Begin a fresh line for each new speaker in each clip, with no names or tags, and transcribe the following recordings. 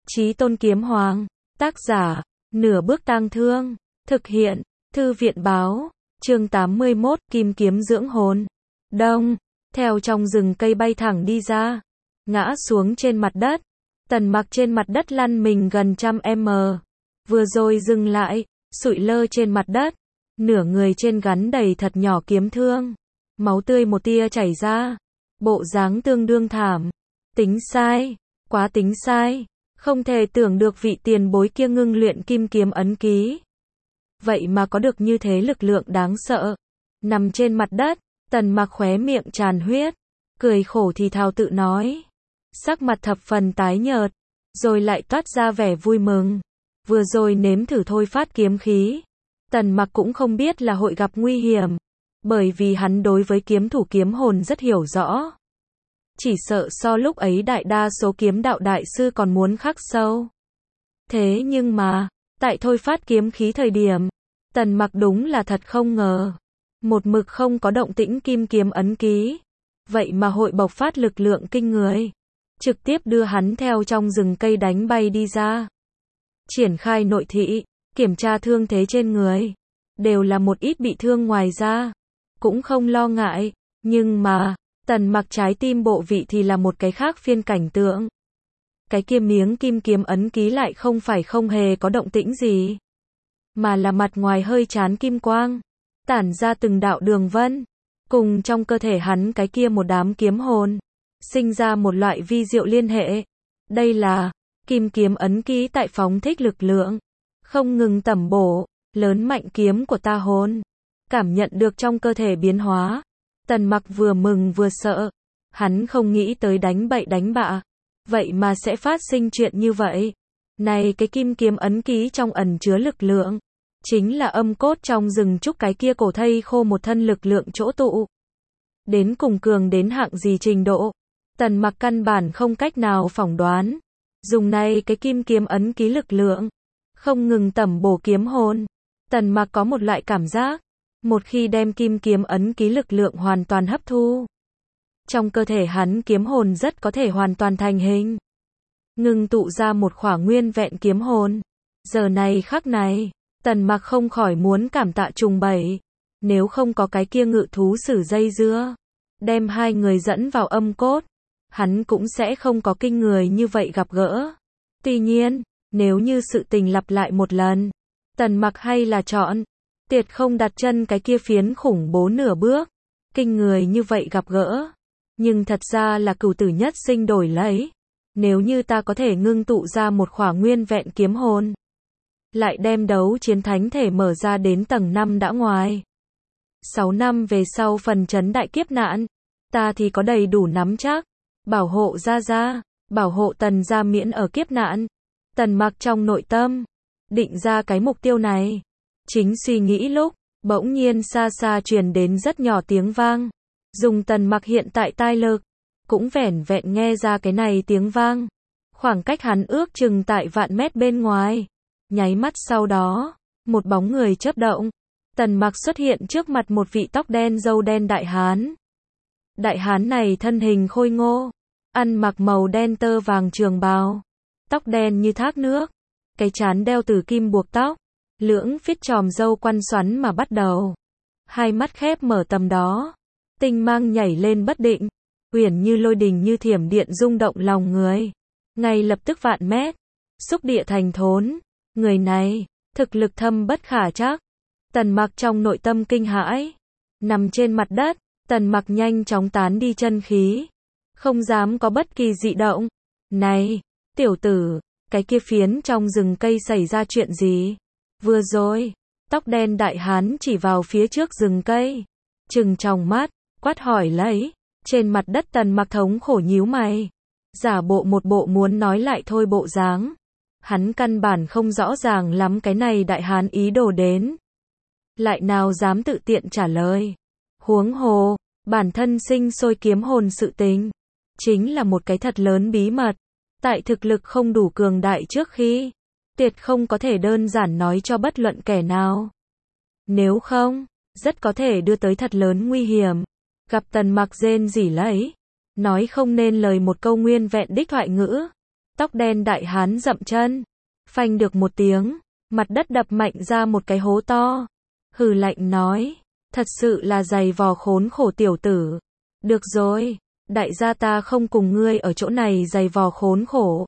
Chí Tôn Kiếm Hoàng, tác giả, Nửa Bước Tang Thương, thực hiện, Thư viện báo, chương 81, Kim Kiếm Dưỡng Hồn. Đông, theo trong rừng cây bay thẳng đi ra, ngã xuống trên mặt đất. Tần Mặc trên mặt đất lăn mình gần 100m, vừa rồi dừng lại, sụi lơ trên mặt đất, nửa người trên gắn đầy thật nhỏ kiếm thương, máu tươi một tia chảy ra, bộ dáng tương đương thảm. Tính sai, quá tính sai, không thể tưởng được vị tiền bối kia ngưng luyện kim kiếm ấn ký. Vậy mà có được như thế lực lượng đáng sợ. Nằm trên mặt đất, Tần Mặc khóe miệng tràn huyết, cười khổ thì thào tự nói. Sắc mặt thập phần tái nhợt, rồi lại toát ra vẻ vui mừng. Vừa rồi nếm thử thôi phát kiếm khí, Tần Mặc cũng không biết là hội gặp nguy hiểm, bởi vì hắn đối với kiếm thủ kiếm hồn rất hiểu rõ. Chỉ sợ so lúc ấy đại đa số kiếm đạo đại sư còn muốn khắc sâu. Thế nhưng mà, tại thôi phát kiếm khí thời điểm, Tần Mặc đúng là thật không ngờ. Một mực không có động tĩnh kim kiếm ấn ký, vậy mà hội bộc phát lực lượng kinh người, trực tiếp đưa hắn theo trong rừng cây đánh bay đi ra. Triển khai nội thị, kiểm tra thương thế trên người, đều là một ít bị thương ngoài ra, cũng không lo ngại, nhưng mà, Tần Mặc trái tim bộ vị thì là một cái khác phiên cảnh tượng. Cái kia miếng kim kiếm ấn ký lại không phải không hề có động tĩnh gì, mà là mặt ngoài hơi chán kim quang, tản ra từng đạo đường vân, cùng trong cơ thể hắn cái kia một đám kiếm hồn, sinh ra một loại vi diệu liên hệ. Đây là kim kiếm ấn ký tại phóng thích lực lượng, không ngừng tẩm bổ, lớn mạnh kiếm của ta hồn. Cảm nhận được trong cơ thể biến hóa, Tần Mặc vừa mừng vừa sợ, hắn không nghĩ tới đánh bậy đánh bạ, vậy mà sẽ phát sinh chuyện như vậy. Này cái kim kiếm ấn ký trong ẩn chứa lực lượng, chính là âm cốt trong rừng trúc cái kia cổ thây khô một thân lực lượng chỗ tụ. Đến cùng cường đến hạng gì trình độ, Tần Mặc căn bản không cách nào phỏng đoán. Dùng này cái kim kiếm ấn ký lực lượng, không ngừng tẩm bổ kiếm hồn. Tần Mặc có một loại cảm giác, một khi đem kim kiếm ấn ký lực lượng hoàn toàn hấp thu, trong cơ thể hắn kiếm hồn rất có thể hoàn toàn thành hình, ngưng tụ ra một khỏa nguyên vẹn kiếm hồn. Giờ này khắc này, Tần Mặc không khỏi muốn cảm tạ trùng bảy, nếu không có cái kia ngự thú sử dây dưa, đem hai người dẫn vào âm cốt, hắn cũng sẽ không có kinh người như vậy gặp gỡ. Tuy nhiên, nếu như sự tình lặp lại một lần, Tần Mặc hay là chọn tuyệt không đặt chân cái kia phiến khủng bố nửa bước. Kinh người như vậy gặp gỡ, nhưng thật ra là cửu tử nhất sinh đổi lấy. Nếu như ta có thể ngưng tụ ra một khỏa nguyên vẹn kiếm hồn, lại đem đấu chiến thánh thể mở ra đến tầng 5 đã ngoài 6 năm về sau phần chấn đại kiếp nạn, ta thì có đầy đủ nắm chắc, bảo hộ gia gia, bảo hộ Tần gia miễn ở kiếp nạn. Tần Mặc trong nội tâm, định ra cái mục tiêu này. Chính suy nghĩ lúc, bỗng nhiên xa xa truyền đến rất nhỏ tiếng vang. Dùng Tần Mặc hiện tại tai lực, cũng vẻn vẹn nghe ra cái này tiếng vang. Khoảng cách hắn ước chừng tại vạn mét bên ngoài. Nháy mắt sau đó, một bóng người chớp động. Tần Mặc xuất hiện trước mặt một vị tóc đen râu đen đại hán. Đại hán này thân hình khôi ngô, ăn mặc màu đen tơ vàng trường bào, tóc đen như thác nước, cái trán đeo tử kim buộc tóc, lưỡng phít chòm râu quăn xoắn mà bắt đầu. Hai mắt khép mở tầm đó, tinh mang nhảy lên bất định, uyển như lôi đình như thiểm điện rung động lòng người. Ngay lập tức vạn mét, xúc địa thành thốn. Người này, thực lực thâm bất khả trắc. Tần Mặc trong nội tâm kinh hãi, nằm trên mặt đất, Tần Mặc nhanh chóng tán đi chân khí, không dám có bất kỳ dị động. Này, tiểu tử, cái kia phiến trong rừng cây xảy ra chuyện gì? Vừa rồi, tóc đen đại hán chỉ vào phía trước rừng cây, trừng tròng mắt, quát hỏi lấy. Trên mặt đất Tần Mặc thống khổ nhíu mày, giả bộ một bộ muốn nói lại thôi bộ dáng. Hắn căn bản không rõ ràng lắm cái này đại hán ý đồ đến, lại nào dám tự tiện trả lời. Huống hồ, bản thân sinh sôi kiếm hồn sự tình, chính là một cái thật lớn bí mật. Tại thực lực không đủ cường đại trước khi, tuyệt không có thể đơn giản nói cho bất luận kẻ nào. Nếu không, rất có thể đưa tới thật lớn nguy hiểm. Gặp Tần Mặc rên rỉ lấy, nói không nên lời một câu nguyên vẹn đích thoại ngữ. Tóc đen đại hán dậm chân, phanh được một tiếng, mặt đất đập mạnh ra một cái hố to. Hừ lạnh nói, thật sự là dày vò khốn khổ tiểu tử. Được rồi, đại gia ta không cùng ngươi ở chỗ này dày vò khốn khổ.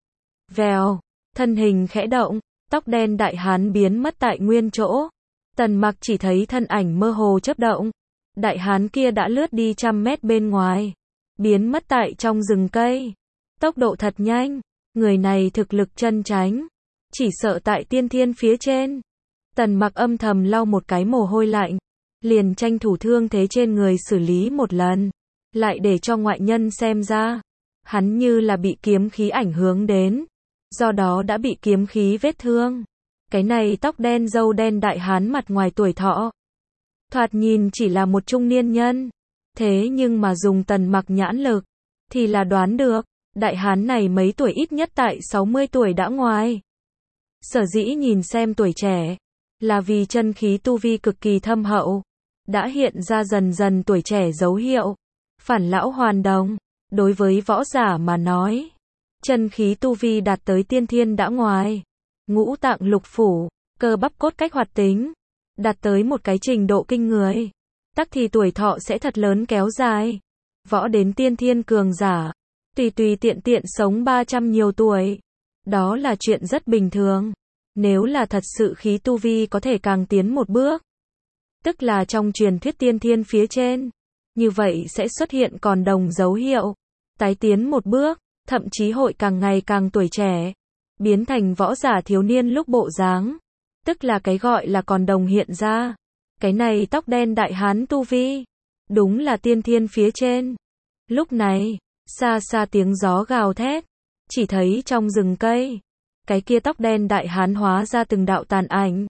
Vèo, thân hình khẽ động, tóc đen đại hán biến mất tại nguyên chỗ. Tần Mặc chỉ thấy thân ảnh mơ hồ chớp động. Đại hán kia đã lướt đi 100 mét bên ngoài, biến mất tại trong rừng cây. Tốc độ thật nhanh, người này thực lực chân chánh, chỉ sợ tại tiên thiên phía trên. Tần Mặc âm thầm lau một cái mồ hôi lạnh, liền tranh thủ thương thế trên người xử lý một lần, lại để cho ngoại nhân xem ra, hắn như là bị kiếm khí ảnh hưởng đến, do đó đã bị kiếm khí vết thương. Cái này tóc đen râu đen đại hán mặt ngoài tuổi thọ, thoạt nhìn chỉ là một trung niên nhân, thế nhưng mà dùng Tần Mặc nhãn lực, thì là đoán được, đại hán này mấy tuổi ít nhất tại 60 tuổi đã ngoài. Sở dĩ nhìn xem tuổi trẻ, là vì chân khí tu vi cực kỳ thâm hậu, đã hiện ra dần dần tuổi trẻ dấu hiệu. Phản lão hoàn đồng, đối với võ giả mà nói, chân khí tu vi đạt tới tiên thiên đã ngoài, ngũ tạng lục phủ, cơ bắp cốt cách hoạt tính, đạt tới một cái trình độ kinh người, tắc thì tuổi thọ sẽ thật lớn kéo dài. Võ đến tiên thiên cường giả, tùy tùy tiện tiện sống 300 nhiều tuổi, đó là chuyện rất bình thường. Nếu là thật sự khí tu vi có thể càng tiến một bước, tức là trong truyền thuyết tiên thiên phía trên, như vậy sẽ xuất hiện còn đồng dấu hiệu, tái tiến một bước, thậm chí hội càng ngày càng tuổi trẻ, biến thành võ giả thiếu niên lúc bộ dáng, tức là cái gọi là còn đồng hiện ra. Cái này tóc đen đại hán tu vi, đúng là tiên thiên phía trên. Lúc này, xa xa tiếng gió gào thét, chỉ thấy trong rừng cây, cái kia tóc đen đại hán hóa ra từng đạo tàn ảnh.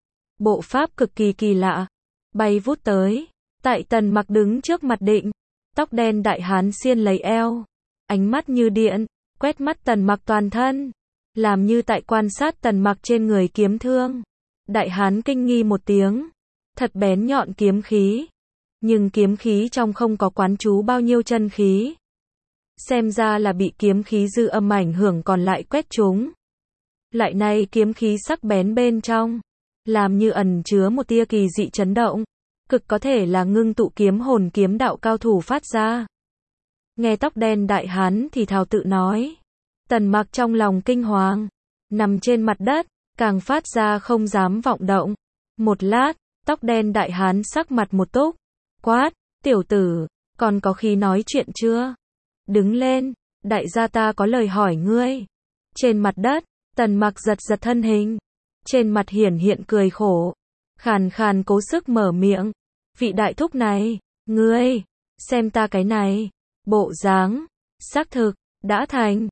Bộ pháp cực kỳ kỳ lạ, bay vút tới, tại Tần Mặc đứng trước mặt định, tóc đen đại hán xiên lấy eo, ánh mắt như điện, quét mắt Tần Mặc toàn thân, làm như tại quan sát Tần Mặc trên người kiếm thương. Đại hán kinh nghi một tiếng, thật bén nhọn kiếm khí, nhưng kiếm khí trong không có quán trú bao nhiêu chân khí. Xem ra là bị kiếm khí dư âm ảnh hưởng còn lại quét trúng. Lại nay kiếm khí sắc bén bên trong, làm như ẩn chứa một tia kỳ dị chấn động, cực có thể là ngưng tụ kiếm hồn kiếm đạo cao thủ phát ra. Nghe tóc đen đại hán thì thào tự nói, Tần Mặc trong lòng kinh hoàng, nằm trên mặt đất, càng phát ra không dám vọng động. Một lát, tóc đen đại hán sắc mặt một túc, quát, tiểu tử, còn có khí nói chuyện chưa? Đứng lên, đại gia ta có lời hỏi ngươi. Trên mặt đất, Tần Mặc giật giật thân hình, trên mặt hiển hiện cười khổ, khàn khàn cố sức mở miệng, vị đại thúc này, ngươi, xem ta cái này, bộ dáng, xác thực, đã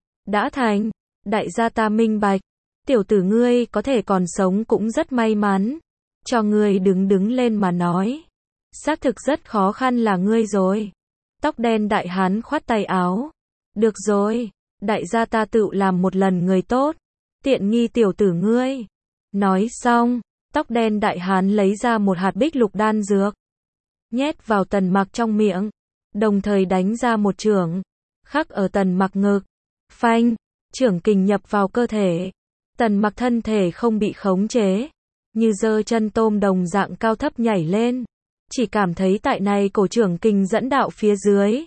thành, đại gia ta minh bạch, tiểu tử ngươi có thể còn sống cũng rất may mắn, cho ngươi đứng lên mà nói, xác thực rất khó khăn là ngươi rồi. Tóc đen đại hán khoát tay áo, được rồi, đại gia ta tự làm một lần người tốt, tiện nghi tiểu tử ngươi. Nói xong, tóc đen đại hán lấy ra một hạt bích lục đan dược, nhét vào Tần Mặc trong miệng, đồng thời đánh ra một chưởng, khắc ở Tần Mặc ngực, phanh, chưởng kình nhập vào cơ thể, Tần Mặc thân thể không bị khống chế, như giơ chân tôm đồng dạng cao thấp nhảy lên, chỉ cảm thấy tại này cổ chưởng kình dẫn đạo phía dưới,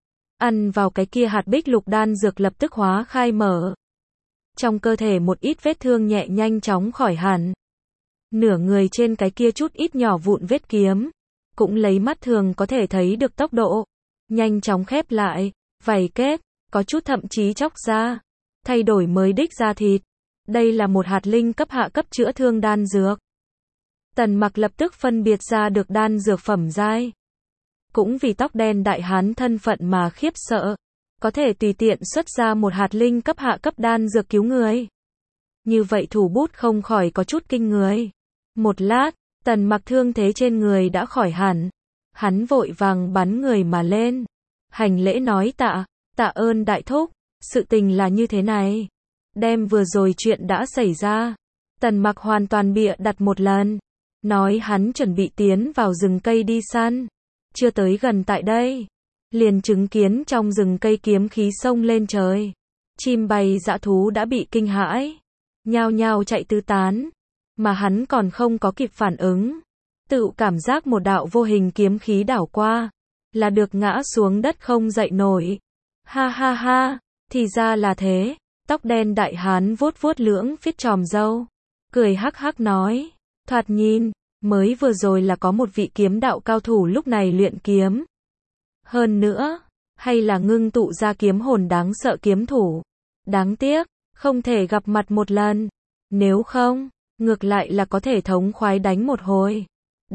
ăn vào cái kia hạt bích lục đan dược lập tức hóa khai mở. Trong cơ thể một ít vết thương nhẹ nhanh chóng khỏi hẳn. Nửa người trên cái kia chút ít nhỏ vụn vết kiếm, cũng lấy mắt thường có thể thấy được tốc độ, nhanh chóng khép lại, vảy kết, có chút thậm chí chóc ra, thay đổi mới đích da thịt. Đây là một hạt linh cấp hạ cấp chữa thương đan dược. Tần Mặc lập tức phân biệt ra được đan dược phẩm giai. Cũng vì tóc đen đại hán thân phận mà khiếp sợ, có thể tùy tiện xuất ra một hạt linh cấp hạ cấp đan dược cứu người. Như vậy thủ bút không khỏi có chút kinh người. Một lát, Tần Mặc thương thế trên người đã khỏi hẳn. Hắn vội vàng bắn người mà lên. Hành lễ nói tạ ơn đại thúc, sự tình là như thế này. Đem vừa rồi chuyện đã xảy ra, Tần Mặc hoàn toàn bịa đặt một lần. Nói hắn chuẩn bị tiến vào rừng cây đi săn. Chưa tới gần tại đây, liền chứng kiến trong rừng cây kiếm khí xông lên trời. Chim bay dã thú đã bị kinh hãi, nhao nhao chạy tứ tán, mà hắn còn không có kịp phản ứng. Tự cảm giác một đạo vô hình kiếm khí đảo qua, là được ngã xuống đất không dậy nổi. Ha ha ha, thì ra là thế. Tóc đen đại hán vuốt vuốt lưỡng phiết chòm râu, cười hắc hắc nói, thoạt nhìn, mới vừa rồi là có một vị kiếm đạo cao thủ lúc này luyện kiếm. Hơn nữa, hay là ngưng tụ ra kiếm hồn đáng sợ kiếm thủ. Đáng tiếc, không thể gặp mặt một lần. Nếu không, ngược lại là có thể thống khoái đánh một hồi.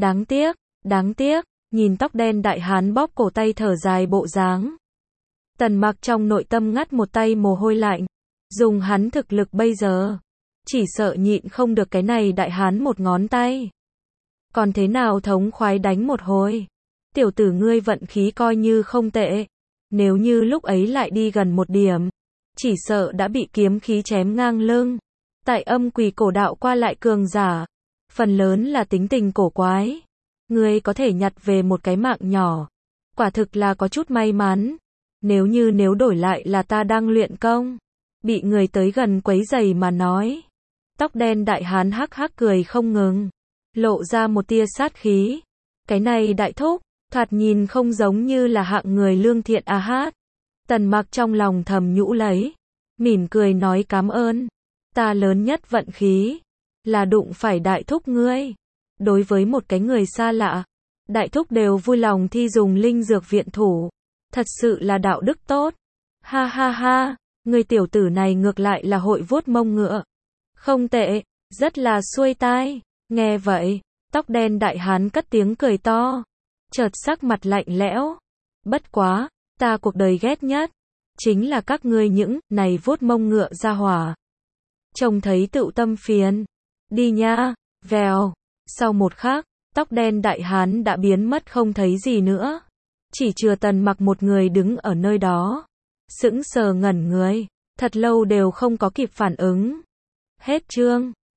Đáng tiếc, nhìn tóc đen đại hán bóp cổ tay thở dài bộ dáng. Tần Mặc trong nội tâm ngắt một tay mồ hôi lạnh. Dùng hắn thực lực bây giờ, chỉ sợ nhịn không được cái này đại hán một ngón tay. Còn thế nào thống khoái đánh một hồi? Tiểu tử ngươi vận khí coi như không tệ. Nếu như lúc ấy lại đi gần một điểm, chỉ sợ đã bị kiếm khí chém ngang lưng. Tại âm quỷ cổ đạo qua lại cường giả, phần lớn là tính tình cổ quái. Ngươi có thể nhặt về một cái mạng nhỏ, quả thực là có chút may mắn. Nếu đổi lại là ta đang luyện công, bị người tới gần quấy rầy mà nói. Tóc đen đại hán hắc hắc cười không ngừng, lộ ra một tia sát khí. Cái này đại thúc, thoạt nhìn không giống như là hạng người lương thiện a hát. Tần Mặc trong lòng thầm nhũ lấy, mỉm cười nói cảm ơn. Ta lớn nhất vận khí, là đụng phải đại thúc ngươi. Đối với một cái người xa lạ, đại thúc đều vui lòng thi dùng linh dược viện thủ. Thật sự là đạo đức tốt. Ha ha ha, người tiểu tử này ngược lại là hội vuốt mông ngựa. Không tệ, rất là xuôi tai. Nghe vậy, tóc đen đại hán cất tiếng cười to, chợt sắc mặt lạnh lẽo. Bất quá, ta cuộc đời ghét nhất chính là các ngươi những này vuốt mông ngựa ra hỏa. Trông thấy tựu tâm phiền. Đi nha, vèo. Sau một khắc, tóc đen đại hán đã biến mất không thấy gì nữa. Chỉ chừa Tần Mặc một người đứng ở nơi đó, sững sờ ngẩn người, thật lâu đều không có kịp phản ứng. Hết chương.